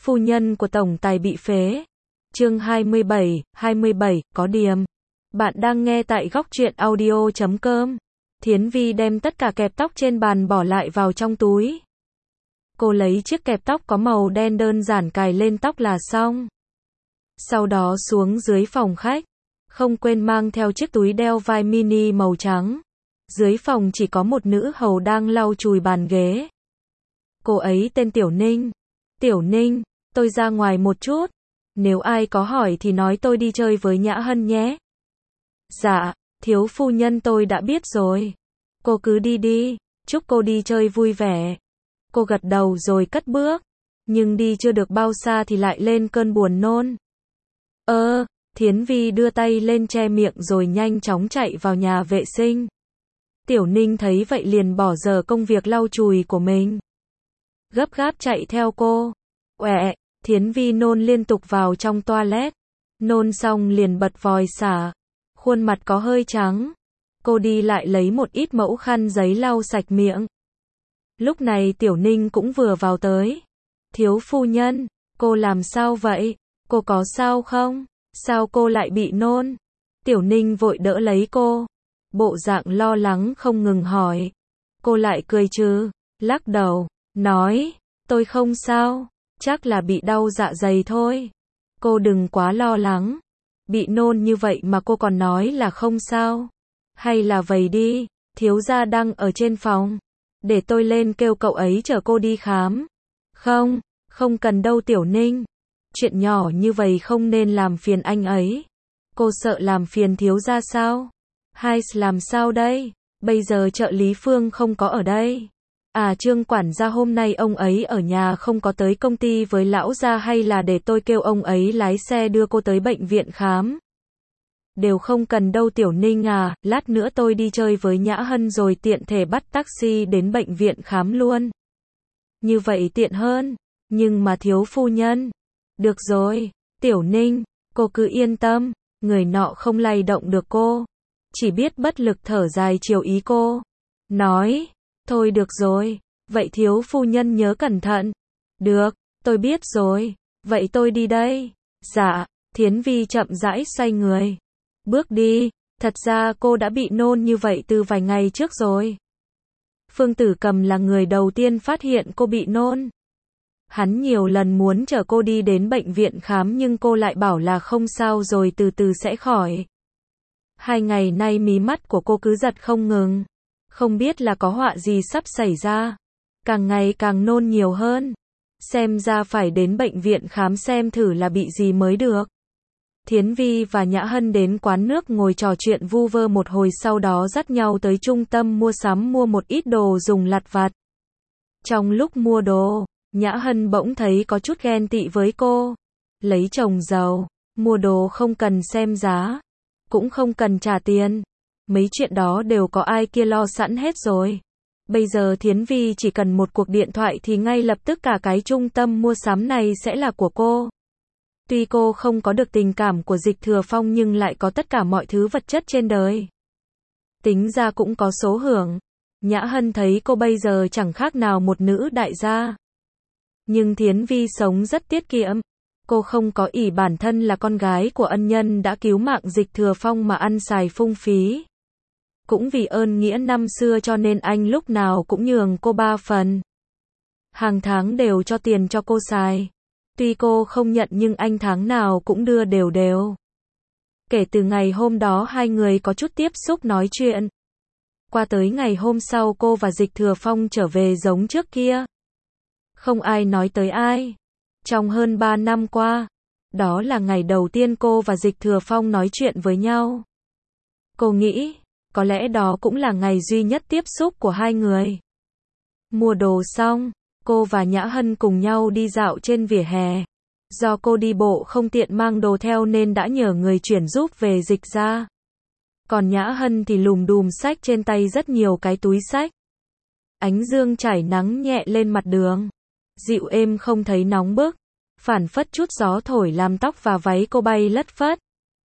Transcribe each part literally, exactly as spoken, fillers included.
Phu nhân của tổng tài bị phế. Chương hai mươi bảy, hai mươi bảy, có điểm. Bạn đang nghe tại góc truyện audio chấm com. Thiến Vi đem tất cả kẹp tóc trên bàn bỏ lại vào trong túi. Cô lấy chiếc kẹp tóc có màu đen đơn giản cài lên tóc là xong. Sau đó xuống dưới phòng khách. Không quên mang theo chiếc túi đeo vai mini màu trắng. Dưới phòng chỉ có một nữ hầu đang lau chùi bàn ghế. Cô ấy tên Tiểu Ninh. Tiểu Ninh, tôi ra ngoài một chút. Nếu ai có hỏi thì nói tôi đi chơi với Nhã Hân nhé. Dạ, thiếu phu nhân tôi đã biết rồi. Cô cứ đi đi, chúc cô đi chơi vui vẻ. Cô gật đầu rồi cất bước. Nhưng đi chưa được bao xa thì lại lên cơn buồn nôn. Ơ, Thiến Vi đưa tay lên che miệng rồi nhanh chóng chạy vào nhà vệ sinh. Tiểu Ninh thấy vậy liền bỏ dở công việc lau chùi của mình. Gấp gáp chạy theo cô. Uẹ, Thiến Vi nôn liên tục vào trong toilet. Nôn xong liền bật vòi xả. Khuôn mặt có hơi trắng. Cô đi lại lấy một ít mẫu khăn giấy lau sạch miệng. Lúc này Tiểu Ninh cũng vừa vào tới. Thiếu phu nhân, cô làm sao vậy? Cô có sao không? Sao cô lại bị nôn? Tiểu Ninh vội đỡ lấy cô. Bộ dạng lo lắng không ngừng hỏi. Cô lại cười trừ, lắc đầu, nói, tôi không sao, chắc là bị đau dạ dày thôi. Cô đừng quá lo lắng. Bị nôn như vậy mà cô còn nói là không sao. Hay là vậy đi, thiếu gia đang ở trên phòng. Để tôi lên kêu cậu ấy chở cô đi khám. Không, không cần đâu Tiểu Ninh. Chuyện nhỏ như vậy không nên làm phiền anh ấy. Cô sợ làm phiền thiếu gia sao? Hay làm sao đây? Bây giờ trợ lý Phương không có ở đây. À Trương quản gia hôm nay ông ấy ở nhà không có tới công ty với lão gia, hay là để tôi kêu ông ấy lái xe đưa cô tới bệnh viện khám? Đều không cần đâu Tiểu Ninh à, lát nữa tôi đi chơi với Nhã Hân rồi tiện thể bắt taxi đến bệnh viện khám luôn. Như vậy tiện hơn, nhưng mà thiếu phu nhân. Được rồi, Tiểu Ninh, cô cứ yên tâm, người nọ không lay động được cô. Chỉ biết bất lực thở dài chiều ý cô. Nói, thôi được rồi, vậy thiếu phu nhân nhớ cẩn thận. Được, tôi biết rồi, vậy tôi đi đây. Dạ, Thiến Vi chậm rãi xoay người. Bước đi, thật ra cô đã bị nôn như vậy từ vài ngày trước rồi. Phương Tử Cầm là người đầu tiên phát hiện cô bị nôn. Hắn nhiều lần muốn chở cô đi đến bệnh viện khám nhưng cô lại bảo là không sao rồi từ từ sẽ khỏi. Hai ngày nay mí mắt của cô cứ giật không ngừng. Không biết là có họa gì sắp xảy ra. Càng ngày càng nôn nhiều hơn. Xem ra phải đến bệnh viện khám xem thử là bị gì mới được. Thiến Vi và Nhã Hân đến quán nước ngồi trò chuyện vu vơ một hồi, sau đó dắt nhau tới trung tâm mua sắm mua một ít đồ dùng lặt vặt. Trong lúc mua đồ, Nhã Hân bỗng thấy có chút ghen tị với cô. Lấy chồng giàu, mua đồ không cần xem giá, cũng không cần trả tiền. Mấy chuyện đó đều có ai kia lo sẵn hết rồi. Bây giờ Thiến Vi chỉ cần một cuộc điện thoại thì ngay lập tức cả cái trung tâm mua sắm này sẽ là của cô. Tuy cô không có được tình cảm của Dịch Thừa Phong nhưng lại có tất cả mọi thứ vật chất trên đời. Tính ra cũng có số hưởng. Nhã Hân thấy cô bây giờ chẳng khác nào một nữ đại gia. Nhưng Thiến Vi sống rất tiết kiệm. Cô không có ỷ bản thân là con gái của ân nhân đã cứu mạng Dịch Thừa Phong mà ăn xài phung phí. Cũng vì ơn nghĩa năm xưa cho nên anh lúc nào cũng nhường cô ba phần. Hàng tháng đều cho tiền cho cô xài. Tuy cô không nhận nhưng anh tháng nào cũng đưa đều đều. Kể từ ngày hôm đó hai người có chút tiếp xúc nói chuyện. Qua tới ngày hôm sau cô và Dịch Thừa Phong trở về giống trước kia. Không ai nói tới ai. Trong hơn ba năm qua, đó là ngày đầu tiên cô và Dịch Thừa Phong nói chuyện với nhau. Cô nghĩ, có lẽ đó cũng là ngày duy nhất tiếp xúc của hai người. Mua đồ xong, cô và Nhã Hân cùng nhau đi dạo trên vỉa hè. Do cô đi bộ không tiện mang đồ theo nên đã nhờ người chuyển giúp về Dịch ra. Còn Nhã Hân thì lùm đùm xách trên tay rất nhiều cái túi xách. Ánh dương trải nắng nhẹ lên mặt đường. Dịu êm không thấy nóng bức. Phản phất chút gió thổi làm tóc và váy cô bay lất phất.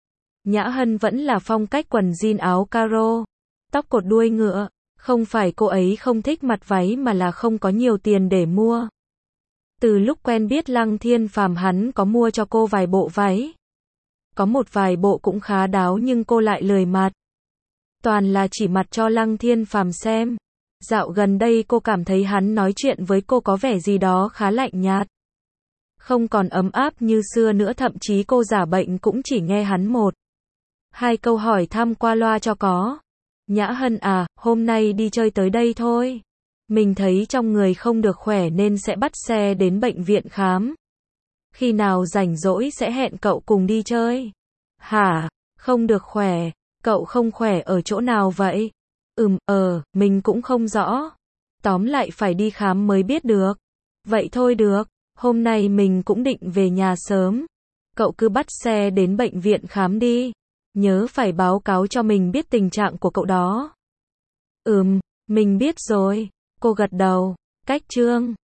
Nhã Hân vẫn là phong cách quần jean áo caro. Tóc cột đuôi ngựa. Không phải cô ấy không thích mặt váy mà là không có nhiều tiền để mua. Từ lúc quen biết Lăng Thiên Phàm hắn có mua cho cô vài bộ váy. Có một vài bộ cũng khá đáo nhưng cô lại lười mặc. Toàn là chỉ mặc cho Lăng Thiên Phàm xem. Dạo gần đây cô cảm thấy hắn nói chuyện với cô có vẻ gì đó khá lạnh nhạt. Không còn ấm áp như xưa nữa, thậm chí cô giả bệnh cũng chỉ nghe hắn một hai câu hỏi thăm qua loa cho có. Nhã Hân à, hôm nay đi chơi tới đây thôi. Mình thấy trong người không được khỏe nên sẽ bắt xe đến bệnh viện khám. Khi nào rảnh rỗi sẽ hẹn cậu cùng đi chơi. Hả, không được khỏe, cậu không khỏe ở chỗ nào vậy? Ừm, ờ, mình cũng không rõ. Tóm lại phải đi khám mới biết được. Vậy thôi được, hôm nay mình cũng định về nhà sớm. Cậu cứ bắt xe đến bệnh viện khám đi. Nhớ phải báo cáo cho mình biết tình trạng của cậu đó. Ừm, mình biết rồi. Cô gật đầu. Cách chương